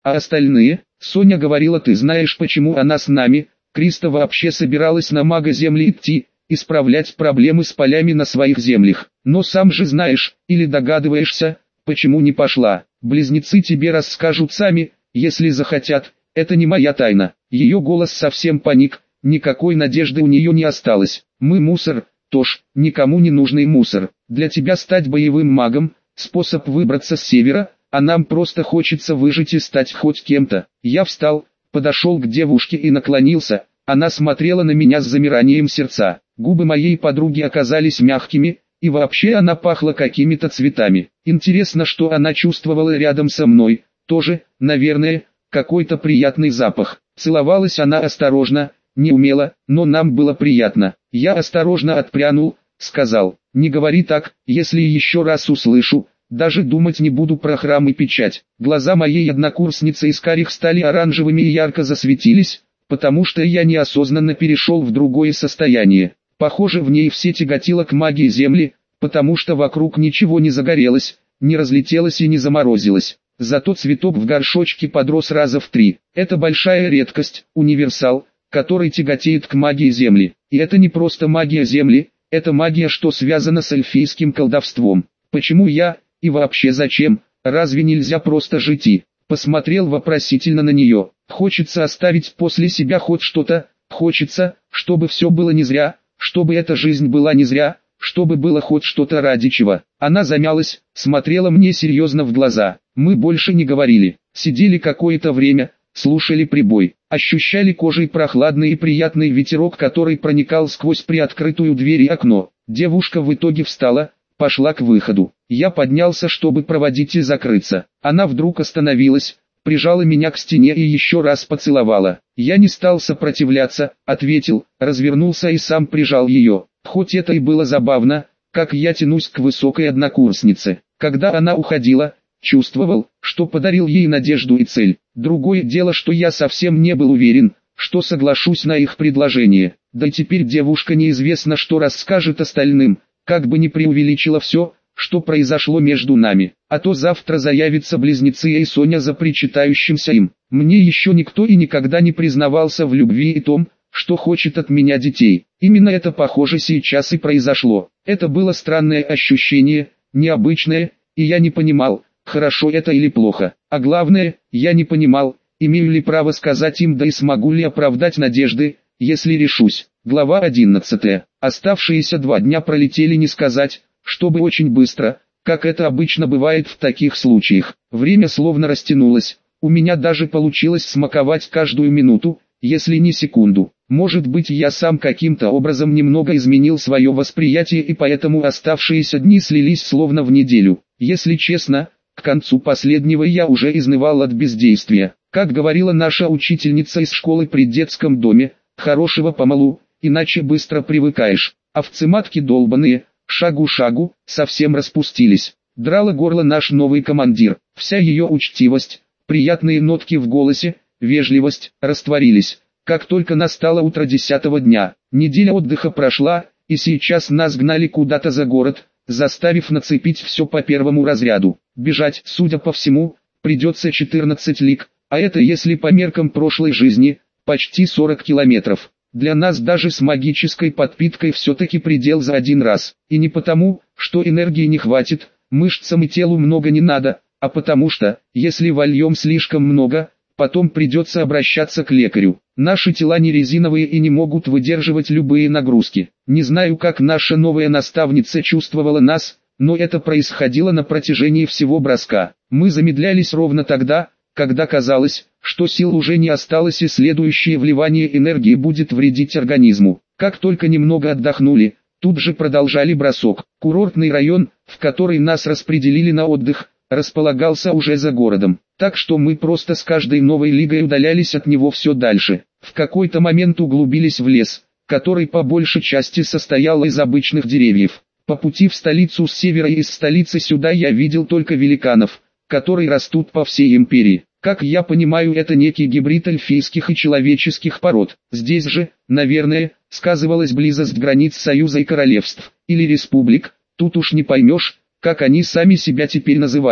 А остальные? Соня говорила, ты знаешь, почему она с нами. Криста вообще собиралась на мага земли идти, исправлять проблемы с полями на своих землях. Но сам же знаешь, или догадываешься, почему не пошла. Близнецы тебе расскажут сами, если захотят, это не моя тайна. Ее голос совсем паник, никакой надежды у нее не осталось. Мы мусор, Тош, никому не нужный мусор. Для тебя стать боевым магом, способ выбраться с севера, а нам просто хочется выжить и стать хоть кем-то. Я встал, подошел к девушке и наклонился, она смотрела на меня с замиранием сердца. Губы моей подруги оказались мягкими, и вообще она пахла какими-то цветами. Интересно, что она чувствовала рядом со мной, тоже, наверное, какой-то приятный запах. Целовалась она осторожно, не умело, но нам было приятно. Я осторожно отпрянул, сказал, не говори так, если еще раз услышу, даже думать не буду про храм и печать. Глаза моей однокурсницы из карих стали оранжевыми и ярко засветились, потому что я неосознанно перешел в другое состояние. Похоже, в ней все тяготило к магии земли, потому что вокруг ничего не загорелось, не разлетелось и не заморозилось. Зато цветок в горшочке подрос раза в 3. Это большая редкость, универсал, который тяготеет к магии земли. И это не просто магия земли, это магия, что связана с эльфийским колдовством. Почему я, и вообще зачем, разве нельзя просто жить и... Посмотрел вопросительно на нее. Хочется оставить после себя хоть что-то, хочется, чтобы все было не зря, чтобы эта жизнь была не зря, чтобы было хоть что-то ради чего. Она замялась, смотрела мне серьезно в глаза. Мы больше не говорили, сидели какое-то время, слушали прибой, ощущали кожей прохладный и приятный ветерок, который проникал сквозь приоткрытую дверь и окно. Девушка в итоге встала, пошла к выходу. Я поднялся, чтобы проводить и закрыться. Она вдруг остановилась, прижала меня к стене и еще раз поцеловала. Я не стал сопротивляться, ответил, развернулся и сам прижал ее. Хоть это и было забавно, как я тянусь к высокой однокурснице. Когда она уходила, чувствовал, что подарил ей надежду и цель. Другое дело, что я совсем не был уверен, что соглашусь на их предложение. Да и теперь девушка неизвестно, что расскажет остальным, как бы ни преувеличила все, что произошло между нами. А то завтра заявятся близнецы и Соня за причитающимся им. Мне еще никто и никогда не признавался в любви и том, что хочет от меня детей. Именно это, похоже, сейчас и произошло. Это было странное ощущение, необычное, и я не понимал, хорошо это или плохо. А главное, я не понимал, имею ли право сказать им, да и смогу ли оправдать надежды, если решусь. Глава 11. Оставшиеся 2 дня пролетели не сказать, чтобы очень быстро, как это обычно бывает в таких случаях. Время словно растянулось, у меня даже получилось смаковать каждую минуту, если не секунду. Может быть, я сам каким-то образом немного изменил свое восприятие, и поэтому оставшиеся дни слились словно в неделю. Если честно, к концу последнего я уже изнывал от бездействия. Как говорила наша учительница из школы при детском доме, хорошего помалу, иначе быстро привыкаешь. Овцы-матки долбаные, шагу-шагу, совсем распустились. Драла горло наш новый командир. Вся ее учтивость, приятные нотки в голосе, вежливость, растворились, как только настало утро 10-го дня. Неделя отдыха прошла, и сейчас нас гнали куда-то за город, заставив нацепить все по первому разряду. Бежать, судя по всему, придется 14 лиг, а это, если по меркам прошлой жизни, почти 40 километров. Для нас даже с магической подпиткой все-таки предел за один раз. И не потому, что энергии не хватит, мышцам и телу много не надо, а потому что, если вольем слишком много, потом придется обращаться к лекарю. Наши тела не резиновые и не могут выдерживать любые нагрузки. Не знаю, как наша новая наставница чувствовала нас, но это происходило на протяжении всего броска. Мы замедлялись ровно тогда, когда казалось, что сил уже не осталось и следующее вливание энергии будет вредить организму. Как только немного отдохнули, тут же продолжали бросок. Курортный район, в который нас распределили на отдых, располагался уже за городом, так что мы просто с каждой новой лигой удалялись от него все дальше. В какой-то момент углубились в лес, который по большей части состоял из обычных деревьев. По пути в столицу с севера и из столицы сюда я видел только великанов, которые растут по всей империи. Как я понимаю, это некий гибрид эльфийских и человеческих пород. Здесь же, наверное, сказывалась близость границ союза и королевств, или республик, тут уж не поймешь, как они сами себя теперь называют.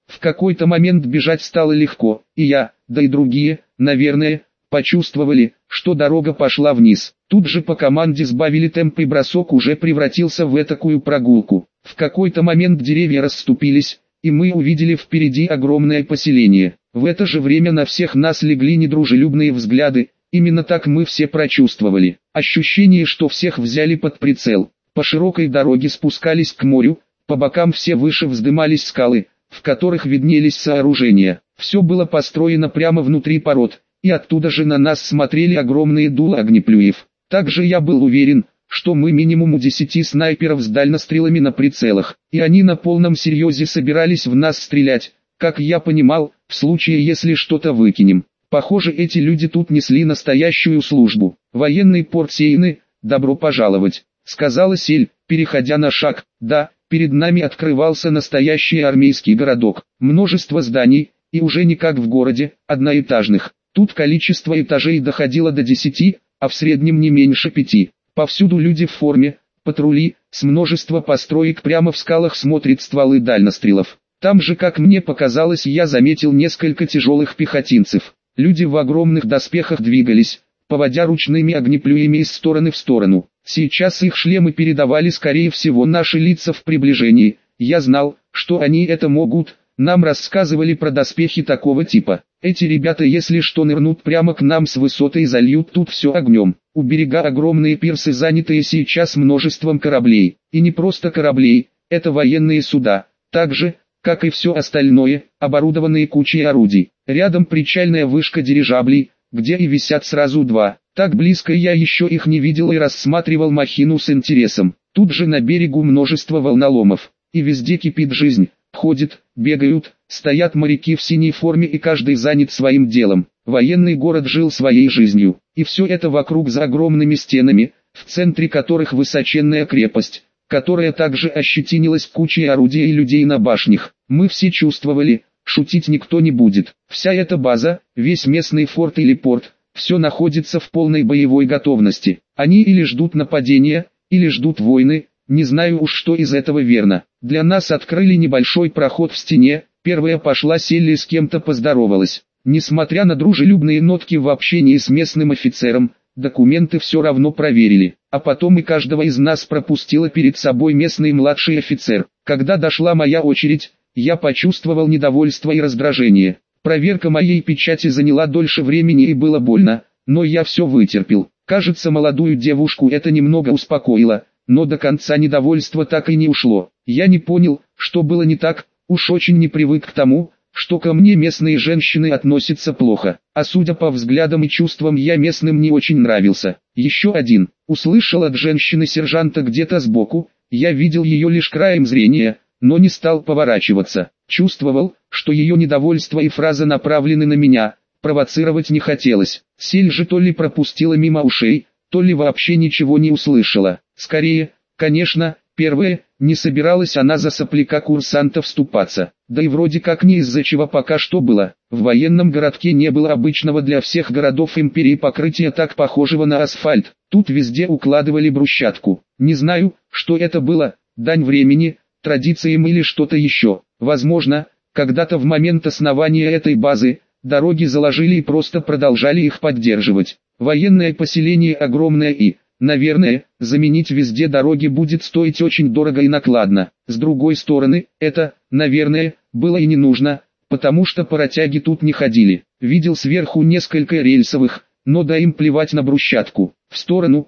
В какой-то момент бежать стало легко, и я, да и другие, наверное, почувствовали, что дорога пошла вниз. Тут же по команде сбавили темп, и бросок уже превратился в этакую прогулку. В какой-то момент деревья расступились, и мы увидели впереди огромное поселение. В это же время на всех нас легли недружелюбные взгляды, именно так мы все прочувствовали. Ощущение, что всех взяли под прицел. По широкой дороге спускались к морю, по бокам все выше вздымались скалы, в которых виднелись сооружения. Все было построено прямо внутри пород, и оттуда же на нас смотрели огромные дула огнеплюев. Также я был уверен, что мы минимум у 10 снайперов с дальнострелами на прицелах, и они на полном серьезе собирались в нас стрелять, как я понимал, в случае если что-то выкинем. Похоже, эти люди тут несли настоящую службу. «Военный порт Сейны, добро пожаловать», — сказала Сель, переходя на шаг. Да, перед нами открывался настоящий армейский городок. Множество зданий, и уже не как в городе, одноэтажных. Тут количество этажей доходило до 10, а в среднем не меньше 5. Повсюду люди в форме, патрули, с множества построек прямо в скалах смотрят стволы дальнострелов. Там же, как мне показалось, я заметил несколько тяжелых пехотинцев. Люди в огромных доспехах двигались, поводя ручными огнеплюями из стороны в сторону. Сейчас их шлемы передавали скорее всего наши лица в приближении. Я знал, что они это могут. Нам рассказывали про доспехи такого типа. Эти ребята, если что, нырнут прямо к нам с высоты и зальют тут все огнем. У берега огромные пирсы, занятые сейчас множеством кораблей. И не просто кораблей, это военные суда. Так же, как и все остальное, оборудованные кучей орудий. Рядом причальная вышка дирижаблей, где и висят сразу два. Так близко я еще их не видел и рассматривал махину с интересом. Тут же на берегу множество волноломов. И везде кипит жизнь. Ходят, бегают, стоят моряки в синей форме, и каждый занят своим делом. Военный город жил своей жизнью. И все это вокруг за огромными стенами, в центре которых высоченная крепость, которая также ощетинилась кучей орудий и людей на башнях. Мы все чувствовали, шутить никто не будет. Вся эта база, весь местный форт или порт, все находится в полной боевой готовности. Они или ждут нападения, или ждут войны. Не знаю уж, что из этого верно. Для нас открыли небольшой проход в стене. Первая пошла Селли, с кем-то поздоровалась. Несмотря на дружелюбные нотки в общении с местным офицером, документы все равно проверили. А потом и каждого из нас пропустила перед собой местный младший офицер. Когда дошла моя очередь, я почувствовал недовольство и раздражение. Проверка моей печати заняла дольше времени и было больно, но я все вытерпел. Кажется, молодую девушку это немного успокоило. Но до конца недовольство так и не ушло. Я не понял, что было не так, уж очень не привык к тому, что ко мне местные женщины относятся плохо. А судя по взглядам и чувствам, я местным не очень нравился. Еще один. Услышал от женщины-сержанта где-то сбоку. Я видел ее лишь краем зрения, но не стал поворачиваться. Чувствовал, что ее недовольство и фраза направлены на меня. Провоцировать не хотелось. Сель же то ли пропустила мимо ушей, то ли вообще ничего не услышала. Скорее, конечно, первое, не собиралась она за сопляка-курсанта вступаться. Да и вроде как не из-за чего пока что было. В военном городке не было обычного для всех городов империи покрытия, так похожего на асфальт. Тут везде укладывали брусчатку. Не знаю, что это было, дань времени, традициям или что-то еще. Возможно, когда-то в момент основания этой базы, дороги заложили и просто продолжали их поддерживать. Военное поселение огромное и, наверное, заменить везде дороги будет стоить очень дорого и накладно. С другой стороны, это, наверное, было и не нужно, потому что паротяги тут не ходили. Видел сверху несколько рельсовых, но да им плевать на брусчатку. В сторону.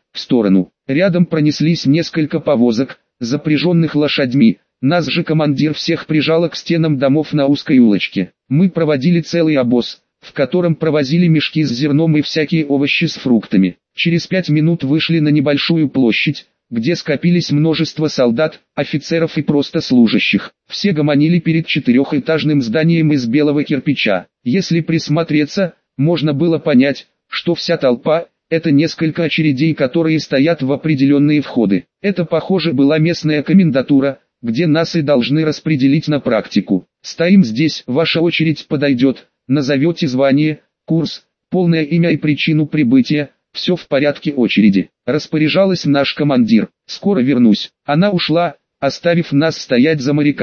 Рядом пронеслись несколько повозок, запряженных лошадьми. Нас же командир всех прижала к стенам домов на узкой улочке. Мы проводили целый обоз, в котором провозили мешки с зерном и всякие овощи с фруктами. Через 5 минут вышли на небольшую площадь, где скопились множество солдат, офицеров и просто служащих. Все гомонили перед 4-этажным зданием из белого кирпича. Если присмотреться, можно было понять, что вся толпа – это несколько очередей, которые стоят в определенные входы. Это, похоже, была местная комендатура, где нас и должны распределить на практику. Стоим здесь, ваша очередь подойдет, назовете звание, курс, полное имя и причину прибытия. Все в порядке очереди. Распоряжалась наш командир. Скоро вернусь. Она ушла, оставив нас стоять за моряками.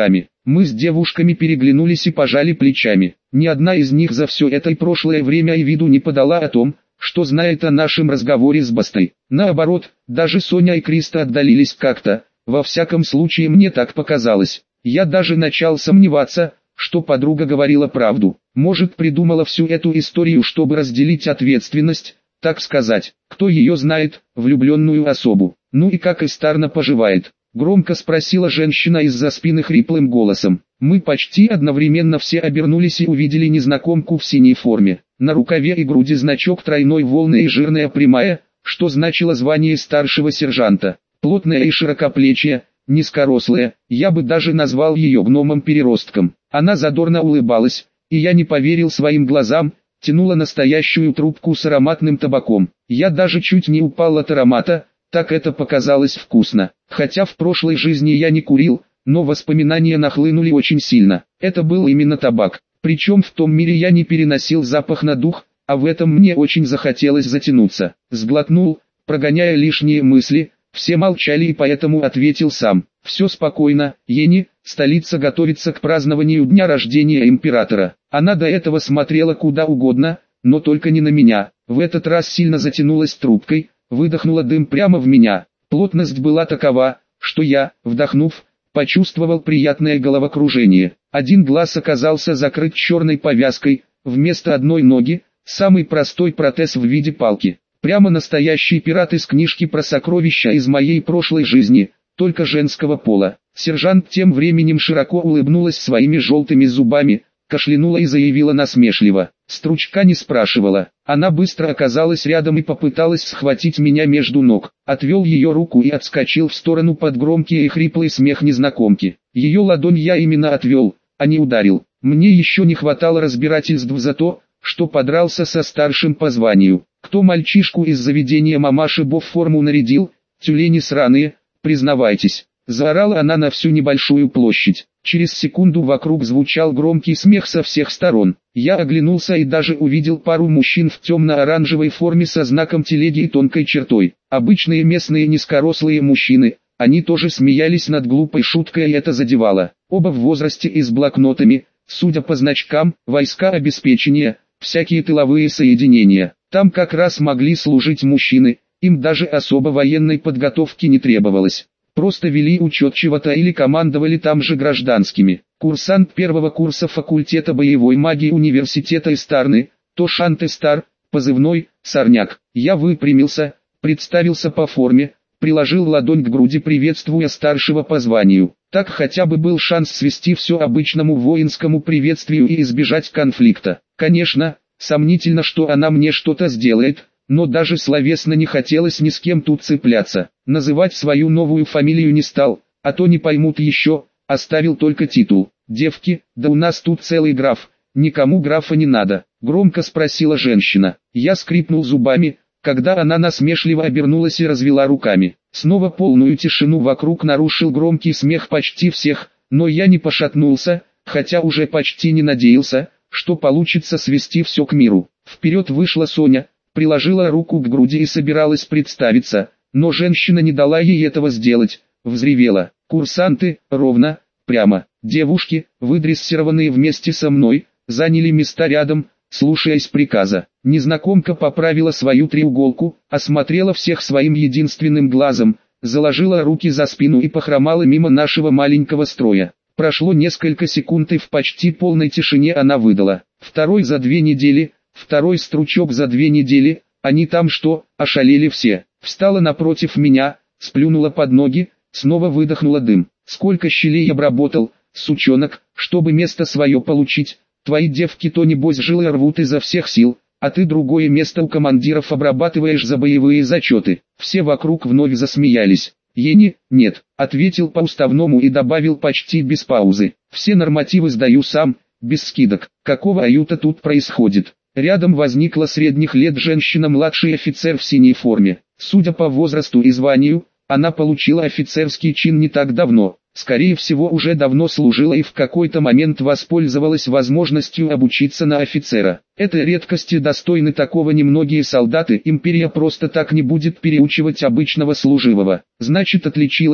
Мы с девушками переглянулись и пожали плечами. Ни одна из них за все это и прошлое время и виду не подала о том, что знает о нашем разговоре с Бастой. Наоборот, даже Соня и Криста отдалились как-то, во всяком случае мне так показалось. Я даже начал сомневаться, что подруга говорила правду. Может, придумала всю эту историю, чтобы разделить ответственность, так сказать. Кто ее знает, влюбленную особу. Ну и как Истарна поживает? Громко спросила женщина из-за спины хриплым голосом. Мы почти одновременно все обернулись и увидели незнакомку в синей форме. На рукаве и груди значок тройной волны и жирная прямая, что значило звание старшего сержанта. Плотная и широкоплечья, низкорослая, я бы даже назвал ее гномом-переростком. Она задорно улыбалась, и я не поверил своим глазам, тянула настоящую трубку с ароматным табаком. Я даже чуть не упал от аромата, так это показалось вкусно. Хотя в прошлой жизни я не курил, но воспоминания нахлынули очень сильно. Это был именно табак. Причем в том мире я не переносил запах на дух, а в этом мне очень захотелось затянуться. Сглотнул, прогоняя лишние мысли, все молчали и поэтому ответил сам. Все спокойно, Ени, столица готовится к празднованию дня рождения императора. Она до этого смотрела куда угодно, но только не на меня. В этот раз сильно затянулась трубкой, выдохнула дым прямо в меня. Плотность была такова, что я, вдохнув, почувствовал приятное головокружение. Один глаз оказался закрыт черной повязкой, вместо одной ноги, самый простой протез в виде палки. Прямо настоящий пират из книжки про сокровища из моей прошлой жизни, только женского пола. Сержант тем временем широко улыбнулась своими желтыми зубами, кашлянула и заявила насмешливо. Стручка не спрашивала. Она быстро оказалась рядом и попыталась схватить меня между ног. Отвел ее руку и отскочил в сторону под громкий и хриплый смех незнакомки. Ее ладонь я именно отвел, а не ударил. Мне еще не хватало разбирательств за то, что подрался со старшим по званию. Кто мальчишку из заведения мамаши Бо в форму нарядил? Тюлени сраные, признавайтесь. Заорала она на всю небольшую площадь. Через секунду вокруг звучал громкий смех со всех сторон. Я оглянулся и даже увидел пару мужчин в темно-оранжевой форме со знаком телеги и тонкой чертой. Обычные местные низкорослые мужчины. Они тоже смеялись над глупой шуткой, и это задевало. Оба в возрасте и с блокнотами, судя по значкам, войска обеспечения, всякие тыловые соединения. Там как раз могли служить мужчины, им даже особо военной подготовки не требовалось. Просто вели учет чего-то или командовали там же гражданскими. Курсант первого курса факультета боевой магии университета Истарны, Тошант Истар, позывной «Сорняк». Я выпрямился, представился по форме, приложил ладонь к груди, приветствуя старшего по званию. Так хотя бы был шанс свести все обычному воинскому приветствию и избежать конфликта. Конечно, сомнительно, что она мне что-то сделает, но даже словесно не хотелось ни с кем тут цепляться. Называть свою новую фамилию не стал, а то не поймут еще, оставил только титул. «Девки, да у нас тут целый граф, никому графа не надо», — громко спросила женщина. Я скрипнул зубами, когда она насмешливо обернулась и развела руками. Снова полную тишину вокруг нарушил громкий смех почти всех, но я не пошатнулся, хотя уже почти не надеялся, что получится свести все к миру. Вперед вышла Соня, приложила руку к груди и собиралась представиться, но женщина не дала ей этого сделать, взревела. «Курсанты, ровно, прямо, девушки, выдрессированные вместе со мной, заняли места рядом, слушаясь приказа». Незнакомка поправила свою треуголку, осмотрела всех своим единственным глазом, заложила руки за спину и похромала мимо нашего маленького строя. Прошло несколько секунд, и в почти полной тишине она выдала: «Второй за 2 недели, второй стручок за 2 недели, они там что, ошалели все?» Встала напротив меня, сплюнула под ноги, снова выдохнула дым. «Сколько щелей обработал, сучонок, чтобы место свое получить, твои девки то небось жилы рвут изо всех сил, а ты другое место у командиров обрабатываешь за боевые зачеты». Все вокруг вновь засмеялись. «Ени, нет», — ответил по уставному и добавил почти без паузы: «все нормативы сдаю сам, без скидок». Какого аюта тут происходит? Рядом возникла средних лет женщина, младший офицер в синей форме. Судя по возрасту и званию, она получила офицерский чин не так давно. Скорее всего, уже давно служила и в какой-то момент воспользовалась возможностью обучиться на офицера. Это редкости достойны такого немногие солдаты, империя просто так не будет переучивать обычного служивого. Значит, отличилась,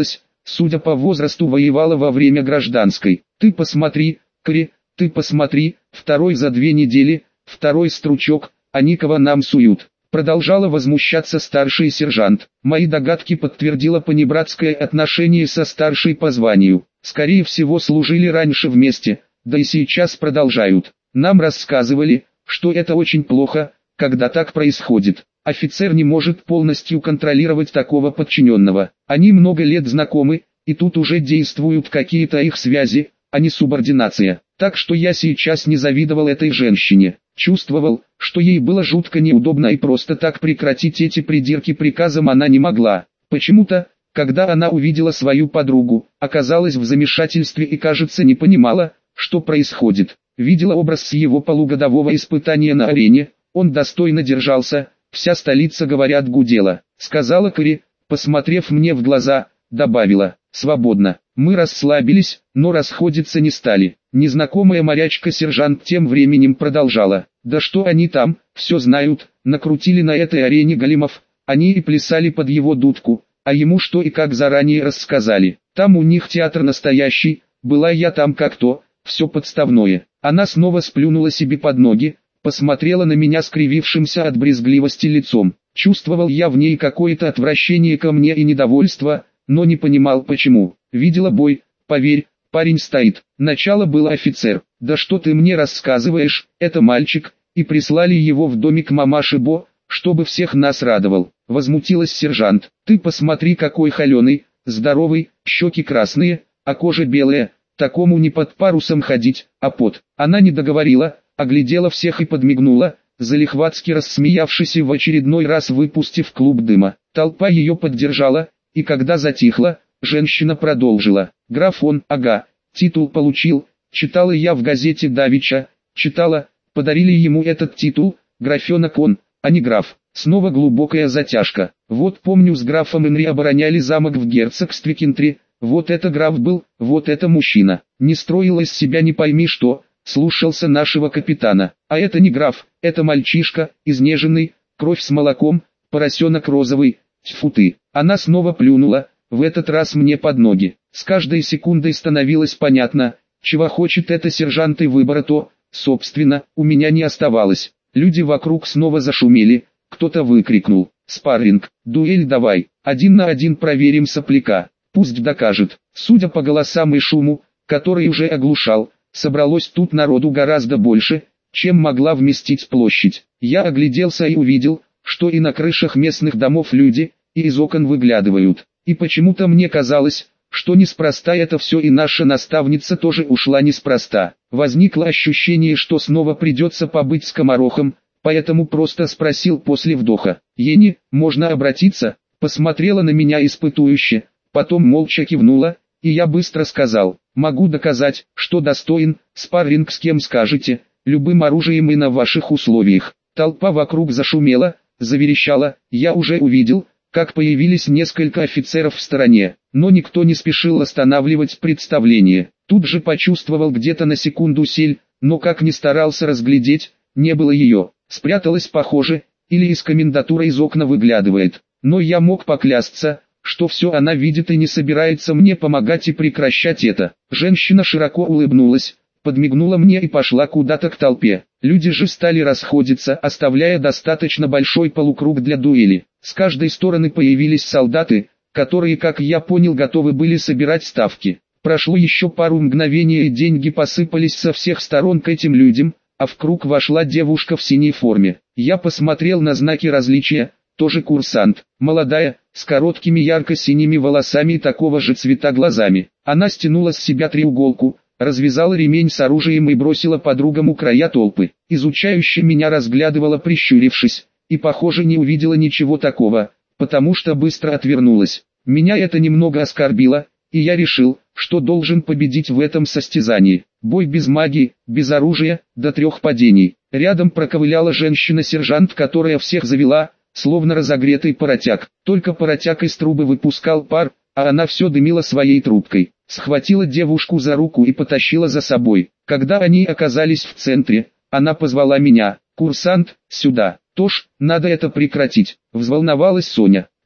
судя по возрасту, воевала во время гражданской. Ты посмотри, Кри, ты посмотри, второй за 2 недели, второй стручок, они кого нам суют. Продолжала возмущаться старший сержант. Мои догадки подтвердило понебратское отношение со старшей по званию. Скорее всего, служили раньше вместе, да и сейчас продолжают. Нам рассказывали, что это очень плохо, когда так происходит. Офицер не может полностью контролировать такого подчиненного. Они много лет знакомы, и тут уже действуют какие-то их связи, а не субординация. Так что я сейчас не завидовал этой женщине. Чувствовал, что ей было жутко неудобно, и просто так прекратить эти придирки приказом она не могла. Почему-то, когда она увидела свою подругу, оказалась в замешательстве и, кажется, не понимала, что происходит. Видела образ с его полугодового испытания на арене, он достойно держался, вся столица, говорят, гудела. Сказала Кэрри, посмотрев мне в глаза, добавила: «Свободно». Мы расслабились, но расходиться не стали. Незнакомая морячка-сержант тем временем продолжала: «Да что они там, все знают, накрутили на этой арене големов, они и плясали под его дудку, а ему что и как заранее рассказали. Там у них театр настоящий, была я там как то, все подставное». Она снова сплюнула себе под ноги, посмотрела на меня скривившимся от брезгливости лицом. Чувствовал я в ней какое-то отвращение ко мне и недовольство, но не понимал почему. Видела бой, поверь, парень стоит. Начало было офицер. «Да что ты мне рассказываешь, это мальчик», и прислали его в домик мамаши Бо, чтобы всех нас радовал. Возмутилась сержант. «Ты посмотри, какой холеный, здоровый, щеки красные, а кожа белая, такому не под парусом ходить, а под». Она не договорила, оглядела всех и подмигнула, залихватски рассмеявшись и в очередной раз выпустив клуб дыма. Толпа ее поддержала, и когда затихла, женщина продолжила: «Граф он, ага, титул получил, читала я в газете давеча, читала, подарили ему этот титул, графенок он, а не граф». Снова глубокая затяжка. «Вот помню, с графом Энри обороняли замок в герцогстве Кентри, вот это граф был, вот это мужчина, не строил из себя не пойми что, слушался нашего капитана, а это не граф, это мальчишка, изнеженный, кровь с молоком, поросенок розовый, тьфу ты». Она снова плюнула, в этот раз мне под ноги. С каждой секундой становилось понятно, чего хочет эта сержант, и выбора то, собственно, у меня не оставалось. Люди вокруг снова зашумели, кто-то выкрикнул: «Спарринг, дуэль давай, 1 на 1 проверим сопляка, пусть докажет». Судя по голосам и шуму, который уже оглушал, собралось тут народу гораздо больше, чем могла вместить площадь. Я огляделся и увидел, что и на крышах местных домов люди, и из окон выглядывают. И почему-то мне казалось, что неспроста это все, и наша наставница тоже ушла неспроста. Возникло ощущение, что снова придется побыть скоморохом, поэтому просто спросил после вдоха: «Ени, можно обратиться?» Посмотрела на меня испытующе, потом молча кивнула, и я быстро сказал: «Могу доказать, что достоин, спарринг с кем скажете, любым оружием и на ваших условиях». Толпа вокруг зашумела, заверещала, я уже увидел, как появились несколько офицеров в стороне, но никто не спешил останавливать представление. Тут же почувствовал где-то на секунду сель, но как ни старался разглядеть, не было ее. Спряталась, похоже, или из комендатуры из окна выглядывает. Но я мог поклясться, что все она видит и не собирается мне помогать и прекращать это. Женщина широко улыбнулась, подмигнула мне и пошла куда-то к толпе. Люди же стали расходиться, оставляя достаточно большой полукруг для дуэли. С каждой стороны появились солдаты, которые, как я понял, готовы были собирать ставки. Прошло еще пару мгновений, и деньги посыпались со всех сторон к этим людям, а в круг вошла девушка в синей форме. Я посмотрел на знаки различия, тоже курсант, молодая, с короткими ярко-синими волосами и такого же цвета глазами. Она стянула с себя треуголку, развязала ремень с оружием и бросила подругам у края толпы. Изучающе меня разглядывала, прищурившись, и, похоже, не увидела ничего такого, потому что быстро отвернулась. Меня это немного оскорбило, и я решил, что должен победить в этом состязании. Бой без магии, без оружия, до 3 падений. Рядом проковыляла женщина-сержант, которая всех завела, словно разогретый паротяг. Только паротяг из трубы выпускал пар, а она все дымила своей трубкой. Схватила девушку за руку и потащила за собой. Когда они оказались в центре, она позвала меня: «Курсант, сюда». «Тош, надо это прекратить», — взволновалась Соня.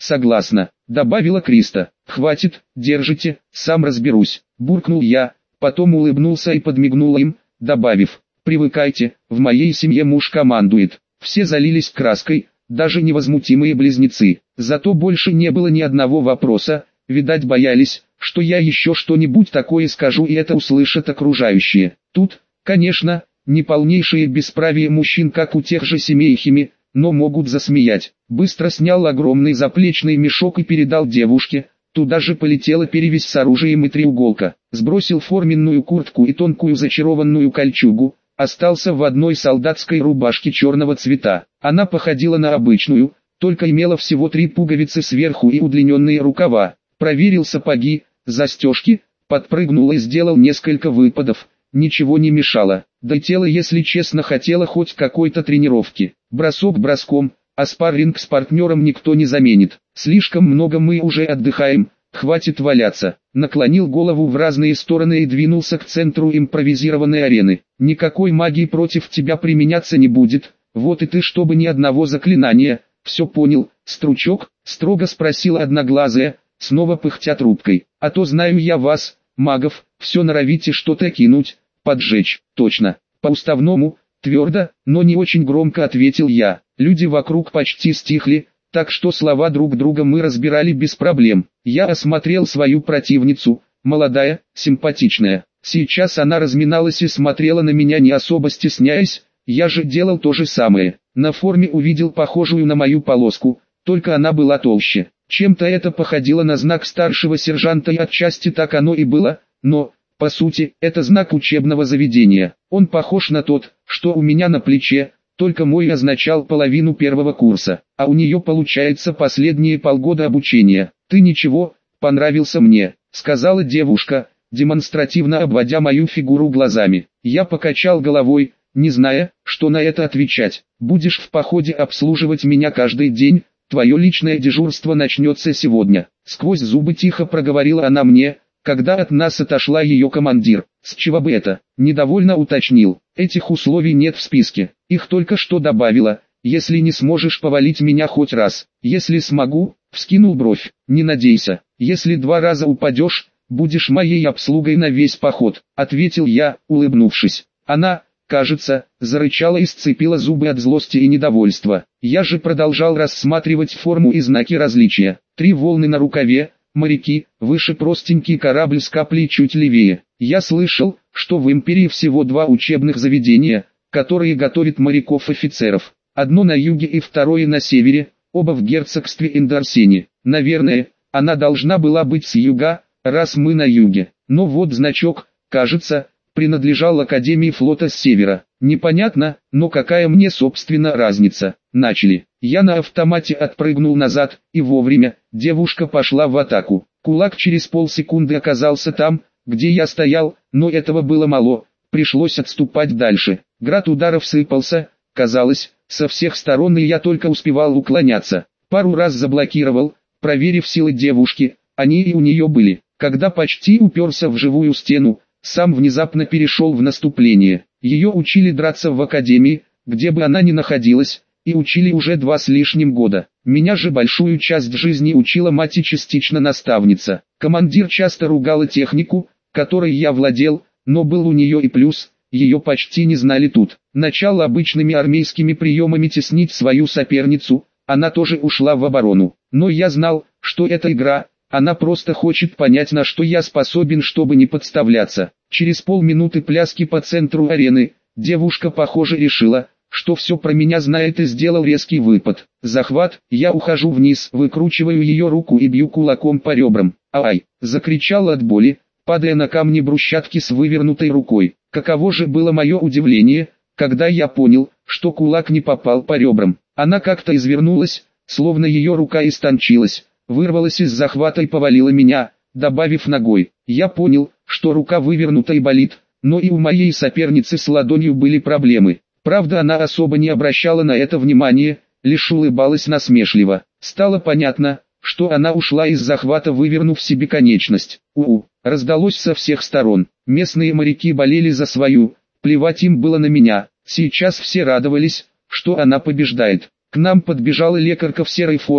Согласна, добавила Криста. Хватит, держите, сам разберусь, буркнул я, потом улыбнулся и подмигнул им, добавив: привыкайте, в моей семье муж командует. Все залились краской, даже невозмутимые близнецы. Зато больше не было ни одного вопроса, видать боялись, что я еще что-нибудь такое скажу и это услышат окружающие. Тут, конечно, не полнейшее бесправие мужчин, как у тех же семей Хими, но могут засмеять. Быстро снял огромный заплечный мешок и передал девушке. Туда же полетела перевязь с оружием и треуголка. Сбросил форменную куртку и тонкую зачарованную кольчугу. Остался в одной солдатской рубашке черного цвета. Она походила на обычную, только имела всего 3 пуговицы сверху и удлиненные рукава. Проверил сапоги, застежки, подпрыгнул и сделал несколько выпадов. Ничего не мешало. Да и тело, если честно, хотело хоть какой-то тренировки. Бросок броском, а спарринг с партнером никто не заменит. Слишком много мы уже отдыхаем, хватит валяться. Наклонил голову в разные стороны и двинулся к центру импровизированной арены. Никакой магии против тебя применяться не будет. Вот и ты, чтобы ни одного заклинания. Все понял, стручок? Строго спросила одноглазая, снова пыхтя трубкой. А то знаю я вас, магов, все норовите что-то кинуть, поджечь. Точно, по-уставному, твердо, но не очень громко ответил я. Люди вокруг почти стихли, так что слова друг друга мы разбирали без проблем. Я осмотрел свою противницу, молодая, симпатичная. Сейчас она разминалась и смотрела на меня, не особо стесняясь, я же делал то же самое. На форме увидел похожую на мою полоску, только она была толще. Чем-то это походило на знак старшего сержанта, и отчасти так оно и было, но, по сути, это знак учебного заведения. Он похож на тот, что у меня на плече, только мой означал половину первого курса, а у нее получается последние полгода обучения. «Ты ничего, понравился мне», — сказала девушка, демонстративно обводя мою фигуру глазами. Я покачал головой, не зная, что на это отвечать. «Будешь в походе обслуживать меня каждый день, твое личное дежурство начнется сегодня», — сквозь зубы тихо проговорила она мне, когда от нас отошла ее командир. «С чего бы это?» — недовольно уточнил. «Этих условий нет в списке, их только что добавила. Если не сможешь повалить меня хоть раз, если смогу», — вскинул бровь. «Не надейся, если 2 раза упадешь, будешь моей обслугой на весь поход», — ответил я, улыбнувшись. Она, кажется, зарычала и сцепила зубы от злости и недовольства. Я же продолжал рассматривать форму и знаки различия. 3 волны на рукаве, моряки, выше простенький корабль с каплей чуть левее. Я слышал, что в империи всего 2 учебных заведения, которые готовят моряков-офицеров. Одно на юге и второе на севере, оба в герцогстве Эндорсене. Наверное, она должна была быть с юга, раз мы на юге. Но вот значок, кажется, принадлежал Академии флота с севера. Непонятно, но какая мне собственно разница. Начали. Я на автомате отпрыгнул назад, и вовремя, девушка пошла в атаку. Кулак через полсекунды оказался там, где я стоял, но этого было мало, пришлось отступать дальше. Град ударов сыпался, казалось, со всех сторон, и я только успевал уклоняться. Пару раз заблокировал, проверив силы девушки, они и у нее были. Когда почти уперся в живую стену, сам внезапно перешел в наступление. Ее учили драться в академии, где бы она ни находилась, и учили уже 2 с лишним года. Меня же большую часть жизни учила мать и частично наставница. Командир часто ругала технику, которой я владел, но был у нее и плюс, ее почти не знали тут. Начало обычными армейскими приемами теснить свою соперницу, она тоже ушла в оборону. Но я знал, что это игра. Она просто хочет понять, на что я способен, чтобы не подставляться. Через полминуты пляски по центру арены, девушка, похоже, решила, что все про меня знает, и сделал резкий выпад. Захват, я ухожу вниз, выкручиваю ее руку и бью кулаком по ребрам. «Ай!» — закричал от боли, падая на камни брусчатки с вывернутой рукой. Каково же было мое удивление, когда я понял, что кулак не попал по ребрам. Она как-то извернулась, словно ее рука истончилась, вырвалась из захвата и повалила меня, добавив ногой. Я понял, что рука вывернута и болит, но и у моей соперницы с ладонью были проблемы. Правда, она особо не обращала на это внимания, лишь улыбалась насмешливо. Стало понятно, что она ушла из захвата, вывернув себе конечность. Раздалось со всех сторон. Местные моряки болели за свою, плевать им было на меня. Сейчас все радовались, что она побеждает. К нам подбежала лекарка в серой форме,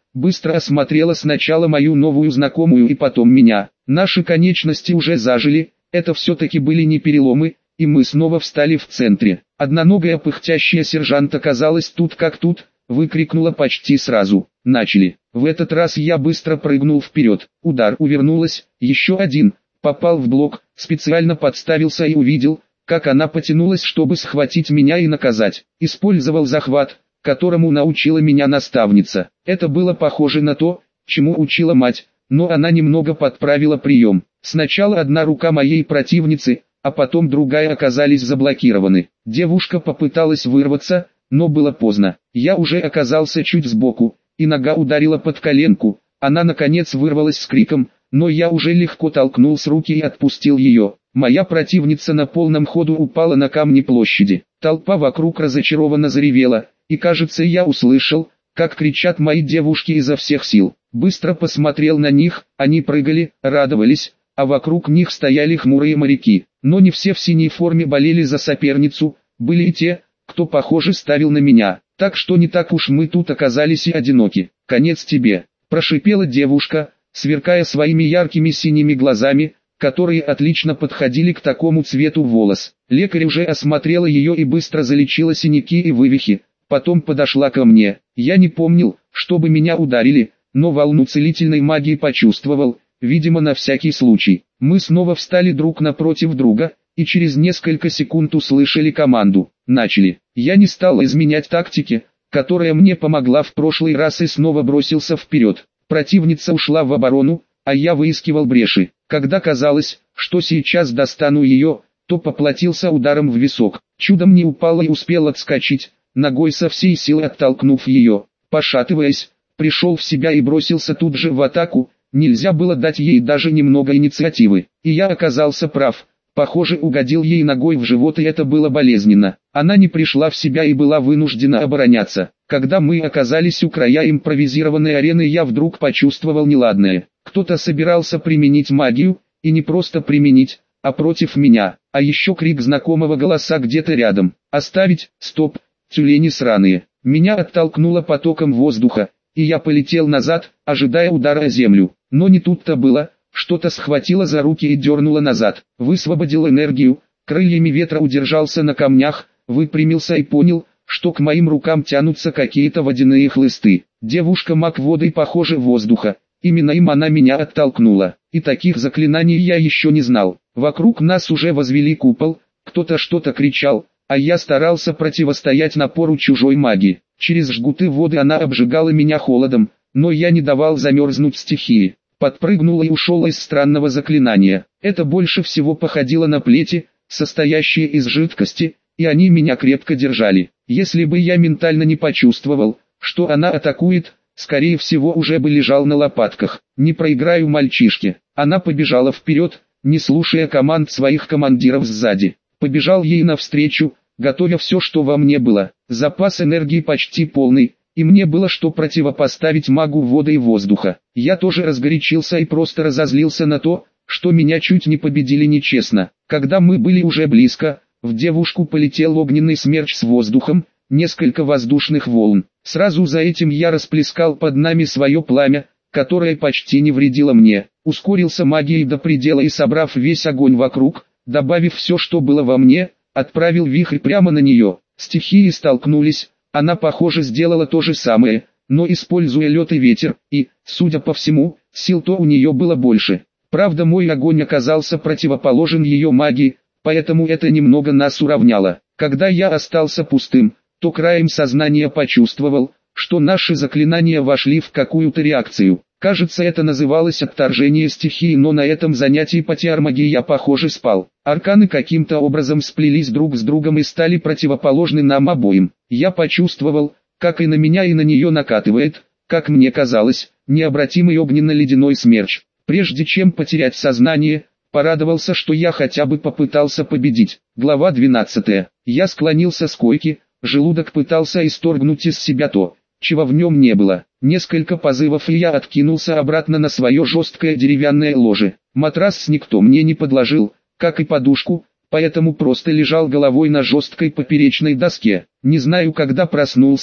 быстро осмотрела сначала мою новую знакомую и потом меня. Наши конечности уже зажили, это все-таки были не переломы, и мы снова встали в центре. Одноногая пыхтящая сержант оказалась тут как тут, выкрикнула почти сразу. Начали. В этот раз я быстро прыгнул вперед. Удар, увернулась, еще один. Попал в блок, специально подставился и увидел, как она потянулась, чтобы схватить меня и наказать. Использовал захват, которому научила меня наставница. Это было похоже на то, чему учила мать, но она немного подправила прием. Сначала одна рука моей противницы, а потом другая оказались заблокированы. Девушка попыталась вырваться, но было поздно. Я уже оказался чуть сбоку, и нога ударила под коленку. Она наконец вырвалась с криком, но я уже легко толкнул с руки и отпустил ее. Моя противница на полном ходу упала на камни площади. Толпа вокруг разочарованно заревела, и кажется я услышал, как кричат мои девушки изо всех сил. Быстро посмотрел на них, они прыгали, радовались, а вокруг них стояли хмурые моряки. Но не все в синей форме болели за соперницу, были и те, кто похоже ставил на меня. Так что не так уж мы тут оказались и одиноки. Конец тебе, прошипела девушка, сверкая своими яркими синими глазами, которые отлично подходили к такому цвету волос. Лекарь уже осмотрела ее и быстро залечила синяки и вывихи, потом подошла ко мне. Я не помнил, чтобы меня ударили, но волну целительной магии почувствовал, видимо на всякий случай. Мы снова встали друг напротив друга, и через несколько секунд услышали команду. Начали. Я не стал изменять тактики, которая мне помогла в прошлый раз, и снова бросился вперед. Противница ушла в оборону, а я выискивал бреши. Когда казалось, что сейчас достану ее, то поплатился ударом в висок. Чудом не упал и успел отскочить, ногой со всей силы оттолкнув ее. Пошатываясь, пришел в себя и бросился тут же в атаку. Нельзя было дать ей даже немного инициативы. И я оказался прав. Похоже, угодил ей ногой в живот, и это было болезненно. Она не пришла в себя и была вынуждена обороняться. Когда мы оказались у края импровизированной арены, я вдруг почувствовал неладное. Кто-то собирался применить магию, и не просто применить, а против меня. А еще крик знакомого голоса где-то рядом. «Оставить! Стоп! Тюлени сраные!» Меня оттолкнуло потоком воздуха, и я полетел назад, ожидая удара о землю. Но не тут-то было. Что-то схватило за руки и дернуло назад. Высвободил энергию, крыльями ветра удержался на камнях, выпрямился и понял, что к моим рукам тянутся какие-то водяные хлысты. Девушка-маг водой, похоже, воздуха. Именно им она меня оттолкнула. И таких заклинаний я еще не знал. Вокруг нас уже возвели купол, кто-то что-то кричал, а я старался противостоять напору чужой магии. Через жгуты воды она обжигала меня холодом, но я не давал замерзнуть стихии. Подпрыгнула и ушел из странного заклинания. Это больше всего походило на плети, состоящие из жидкости, и они меня крепко держали. Если бы я ментально не почувствовал, что она атакует, скорее всего уже бы лежал на лопатках. Не проиграю мальчишке. Она побежала вперед, не слушая команд своих командиров сзади. Побежал ей навстречу, готовя все, что во мне было. Запас энергии почти полный, и мне было что противопоставить магу воды и воздуха. Я тоже разгорячился и просто разозлился на то, что меня чуть не победили нечестно. Когда мы были уже близко, в девушку полетел огненный смерч с воздухом, несколько воздушных волн. Сразу за этим я расплескал под нами свое пламя, которое почти не вредило мне. Ускорился магией до предела и, собрав весь огонь вокруг, добавив все, что было во мне, отправил вихрь прямо на нее. Стихии столкнулись. Она, похоже, сделала то же самое, но используя лед и ветер, и, судя по всему, сил-то у нее было больше. Правда, мой огонь оказался противоположен ее магии, поэтому это немного нас уравняло. Когда я остался пустым, то краем сознания почувствовал, что наши заклинания вошли в какую-то реакцию. Кажется, это называлось отторжение стихии, но на этом занятии по теормагии я, похоже, спал. Арканы каким-то образом сплелись друг с другом и стали противоположны нам обоим. Я почувствовал, как и на меня, и на нее накатывает, как мне казалось, необратимый огненно-ледяной смерч. Прежде чем потерять сознание, порадовался, что я хотя бы попытался победить. Глава 12. Я склонился с койки, желудок пытался исторгнуть из себя то, чего в нем не было. Несколько позывов, и я откинулся обратно на свое жесткое деревянное ложе. Матрас никто мне не подложил, как и подушку, поэтому просто лежал головой на жесткой поперечной доске. Не знаю, когда проснулся,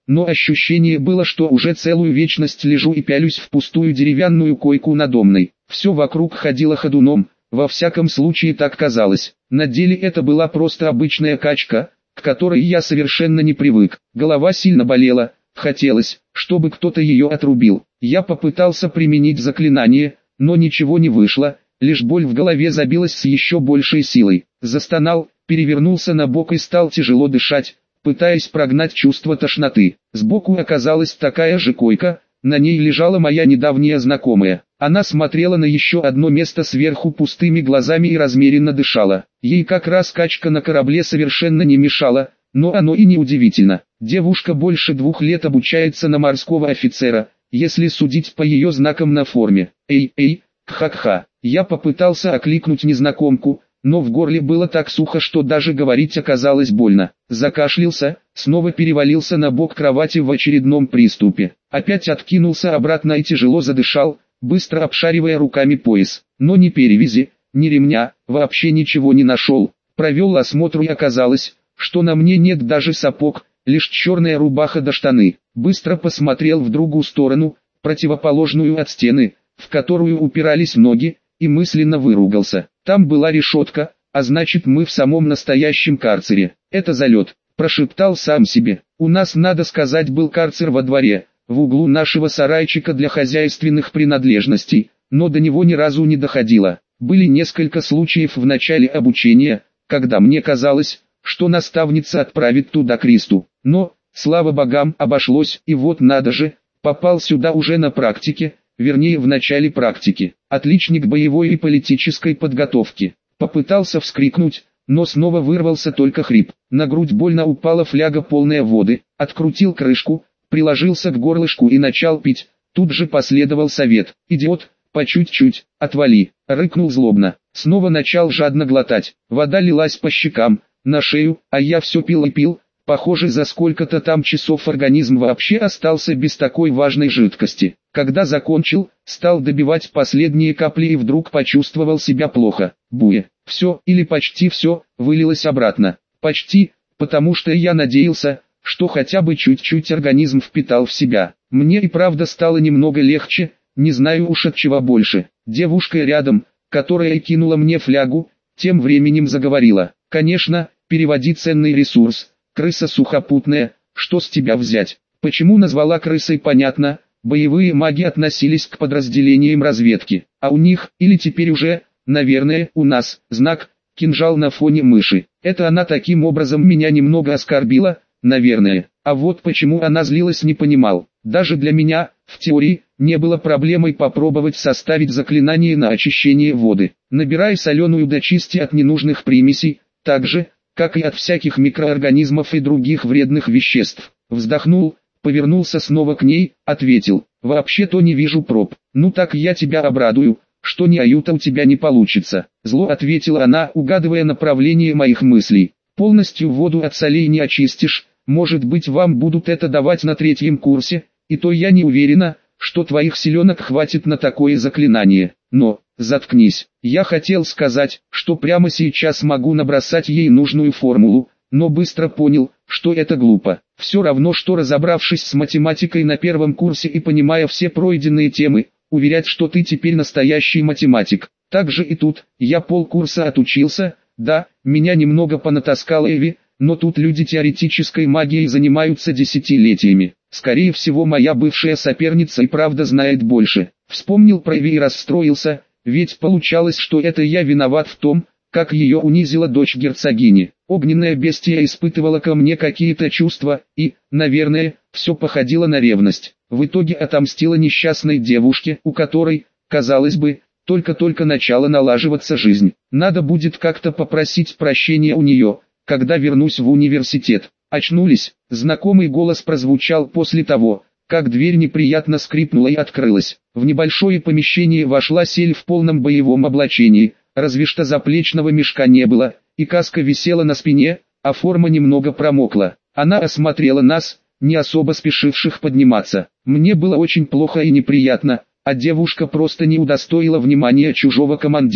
но ощущение было, что уже целую вечность лежу и пялюсь в пустую деревянную койку надомной. Все вокруг ходило ходуном, во всяком случае так казалось. На деле это была просто обычная качка, к которой я совершенно не привык. Голова сильно болела, хотелось, чтобы кто-то ее отрубил. Я попытался применить заклинание, но ничего не вышло, лишь боль в голове забилась с еще большей силой. Застонал, перевернулся на бок и стал тяжело дышать, пытаясь прогнать чувство тошноты. Сбоку оказалась такая же койка, на ней лежала моя недавняя знакомая. Она смотрела на еще одно место сверху пустыми глазами и размеренно дышала. Ей как раз качка на корабле совершенно не мешала, но оно и не удивительно. Девушка больше 2 лет обучается на морского офицера, если судить по ее знакам на форме. Эй, кха-кха. Я попытался окликнуть незнакомку, но в горле было так сухо, что даже говорить оказалось больно. Закашлялся, снова перевалился на бок кровати в очередном приступе. Опять откинулся обратно и тяжело задышал, быстро обшаривая руками пояс. Но ни перевязи, ни ремня, вообще ничего не нашел. Провел осмотр и оказалось, что на мне нет даже сапог, лишь черная рубаха до штаны. Быстро посмотрел в другую сторону, противоположную от стены, в которую упирались ноги, и мысленно выругался. Там была решетка, а значит мы в самом настоящем карцере. Это залет, прошептал сам себе. У нас, надо сказать, был карцер во дворе, в углу нашего сарайчика для хозяйственных принадлежностей, но до него ни разу не доходило. Были несколько случаев в начале обучения, когда мне казалось, что наставница отправит туда Кристу. Но, слава богам, обошлось, и вот надо же, попал сюда уже на практике, вернее в начале практики. Отличник боевой и политической подготовки. Попытался вскрикнуть, но снова вырвался только хрип. На грудь больно упала фляга полная воды, открутил крышку, приложился к горлышку и начал пить. Тут же последовал совет: идиот, по чуть-чуть, отвали. Рыкнул злобно. Снова начал жадно глотать. Вода лилась по щекам, на шею, а я все пил и пил. Похоже, за сколько-то там часов организм вообще остался без такой важной жидкости. Когда закончил, стал добивать последние капли и вдруг почувствовал себя плохо. Буе. Все, или почти все, вылилось обратно. Почти, потому что я надеялся, что хотя бы чуть-чуть организм впитал в себя. Мне и правда стало немного легче, не знаю уж от чего больше. Девушка рядом, которая кинула мне флягу, тем временем заговорила. Конечно, переводи ценный ресурс. Крыса сухопутная, что с тебя взять? Почему назвала крысой, понятно, боевые маги относились к подразделениям разведки, а у них, или теперь уже, наверное, у нас, знак, кинжал на фоне мыши. Это она таким образом меня немного оскорбила, наверное. А вот почему она злилась, не понимал. Даже для меня, в теории, не было проблемой попробовать составить заклинание на очищение воды. Набирай соленую до чисти от ненужных примесей, так же, как и от всяких микроорганизмов и других вредных веществ. Вздохнул, повернулся снова к ней, ответил: вообще-то не вижу проб. Ну так я тебя обрадую, что ни аюта у тебя не получится. Зло ответила она, угадывая направление моих мыслей. Полностью воду от солей не очистишь, может быть вам будут это давать на 3-м курсе, и то я не уверена, что твоих силенок хватит на такое заклинание. Но, заткнись, я хотел сказать, что прямо сейчас могу набросать ей нужную формулу, но быстро понял, что это глупо. Все равно, что разобравшись с математикой на 1-м курсе и понимая все пройденные темы, уверять, что ты теперь настоящий математик. Так же и тут, я полкурса отучился, да, меня немного понатаскала Эви, но тут люди теоретической магией занимаются десятилетиями. Скорее всего, моя бывшая соперница и правда знает больше. Вспомнил про Эви и расстроился, ведь получалось, что это я виноват в том, как ее унизила дочь герцогини. Огненная бестия испытывала ко мне какие-то чувства, и, наверное, все походило на ревность. В итоге отомстила несчастной девушке, у которой, казалось бы, только-только начала налаживаться жизнь. Надо будет как-то попросить прощения у нее, когда вернусь в университет. Очнулись, знакомый голос прозвучал после того, как дверь неприятно скрипнула и открылась. В небольшое помещение вошла Сель в полном боевом облачении, разве что заплечного мешка не было, и каска висела на спине, а форма немного промокла. Она осмотрела нас, не особо спешивших подниматься. Мне было очень плохо и неприятно, а девушка просто не удостоила внимания чужого командира.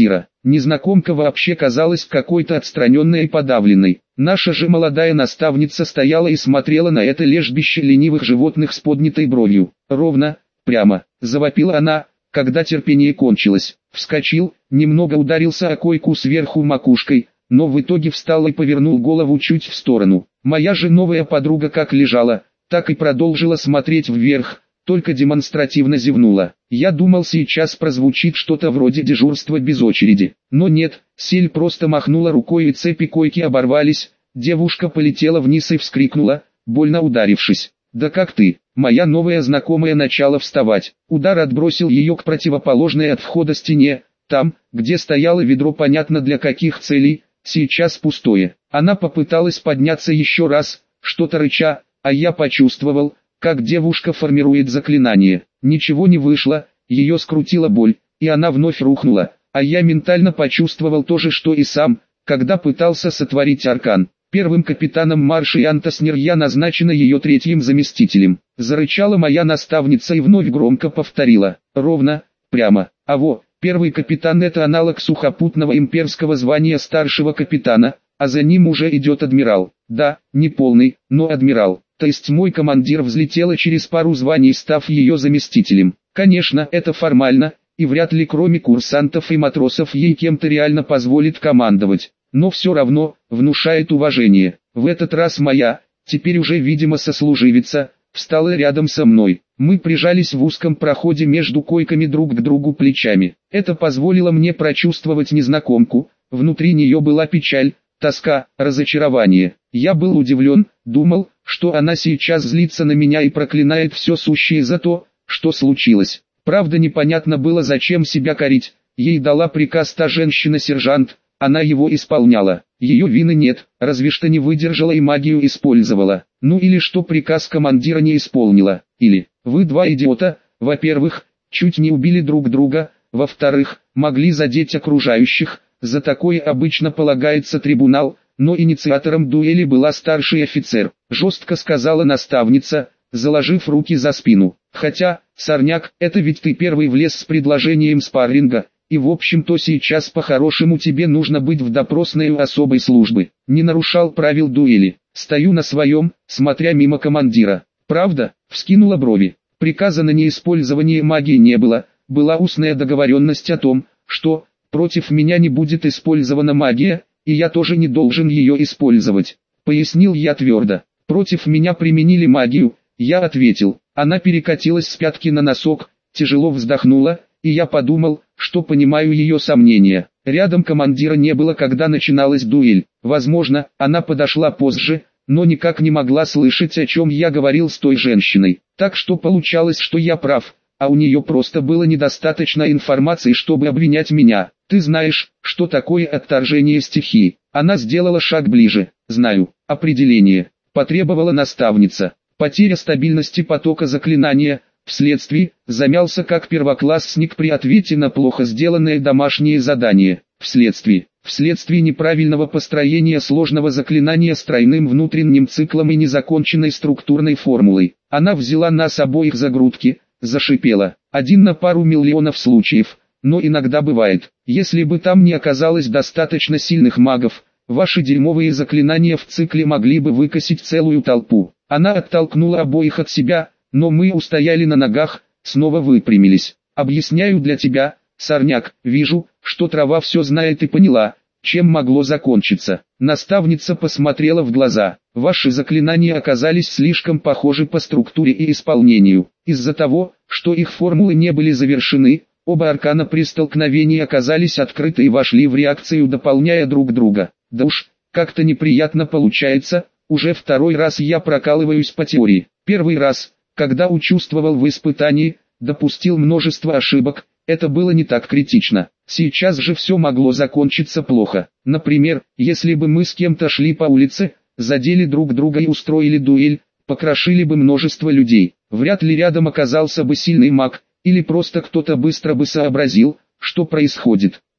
Незнакомка вообще казалась какой-то отстраненной и подавленной. Наша же молодая наставница стояла и смотрела на это лежбище ленивых животных с поднятой бровью. Ровно, прямо, завопила она, когда терпение кончилось. Вскочил, немного ударился о койку сверху макушкой, но в итоге встал и повернул голову чуть в сторону. Моя же новая подруга как лежала, так и продолжила смотреть вверх, только демонстративно зевнула. Я думал, сейчас прозвучит что-то вроде дежурства без очереди. Но нет, Сель просто махнула рукой и цепи койки оборвались, девушка полетела вниз и вскрикнула, больно ударившись. «Да как ты?» Моя новая знакомая начала вставать. Удар отбросил ее к противоположной от входа стене, там, где стояло ведро понятно для каких целей, сейчас пустое. Она попыталась подняться еще раз, что-то рыча, а я почувствовал, как девушка формирует заклинание. Ничего не вышло, ее скрутила боль, и она вновь рухнула, а я ментально почувствовал то же, что и сам, когда пытался сотворить аркан. Первым капитаном марши Антоснер я назначена ее третьим заместителем. Зарычала моя наставница и вновь громко повторила, ровно, прямо. А во, первый капитан — это аналог сухопутного имперского звания старшего капитана, а за ним уже идет адмирал. Да, не полный, но адмирал. То есть мой командир взлетела через пару званий, став ее заместителем. Конечно, это формально, и вряд ли кроме курсантов и матросов ей кем-то реально позволит командовать. Но все равно, внушает уважение. В этот раз моя, теперь уже видимо сослуживица, встала рядом со мной. Мы прижались в узком проходе между койками друг к другу плечами. Это позволило мне прочувствовать незнакомку, внутри нее была печаль, тоска, разочарование. Я был удивлен, думал, что она сейчас злится на меня и проклинает все сущее за то, что случилось. Правда, непонятно было, зачем себя корить. Ей дала приказ та женщина-сержант, она его исполняла. Ее вины нет, разве что не выдержала и магию использовала. Ну или что приказ командира не исполнила. Или, вы два идиота, во-первых, чуть не убили друг друга, во-вторых, могли задеть окружающих, за такое обычно полагается трибунал, но инициатором дуэли была старший офицер, жестко сказала наставница, заложив руки за спину. Хотя, Сорняк, это ведь ты первый влез с предложением спарринга. И в общем-то сейчас по-хорошему тебе нужно быть в допросной у особой службы. Не нарушал правил дуэли. Стою на своем, смотря мимо командира. Правда? Вскинула брови. Приказа на неиспользование магии не было. Была устная договоренность о том, что против меня не будет использована магия, и я тоже не должен ее использовать. Пояснил я твердо. Против меня применили магию, я ответил. Она перекатилась с пятки на носок, тяжело вздохнула, и я подумал, что понимаю ее сомнения. Рядом командира не было, когда начиналась дуэль. Возможно, она подошла позже, но никак не могла слышать, о чем я говорил с той женщиной. Так что получалось, что я прав, а у нее просто было недостаточно информации, чтобы обвинять меня. Ты знаешь, что такое отторжение стихии? Она сделала шаг ближе. Знаю. Определение. Потребовала наставница. Потеря стабильности потока заклинания. Вследствие, замялся как первоклассник при ответе на плохо сделанное домашнее задание. Вследствие неправильного построения сложного заклинания с тройным внутренним циклом и незаконченной структурной формулой. Она взяла нас обоих за грудки, зашипела. Один на пару миллионов случаев, но иногда бывает. Если бы там не оказалось достаточно сильных магов, ваши дерьмовые заклинания в цикле могли бы выкосить целую толпу. Она оттолкнула обоих от себя, но мы устояли на ногах, снова выпрямились. Объясняю для тебя, Сорняк, вижу, что трава все знает и поняла, чем могло закончиться. Наставница посмотрела в глаза. Ваши заклинания оказались слишком похожи по структуре и исполнению. Из-за того, что их формулы не были завершены, оба аркана при столкновении оказались открыты и вошли в реакцию, дополняя друг друга. Да уж, как-то неприятно получается, уже второй раз я прокалываюсь по теории. Первый раз, когда участвовал в испытании, допустил множество ошибок, это было не так критично. Сейчас же все могло закончиться плохо. Например, если бы мы с кем-то шли по улице, задели друг друга и устроили дуэль, покрошили бы множество людей. Вряд ли рядом оказался бы сильный маг, или просто кто-то быстро бы сообразил, что происходит.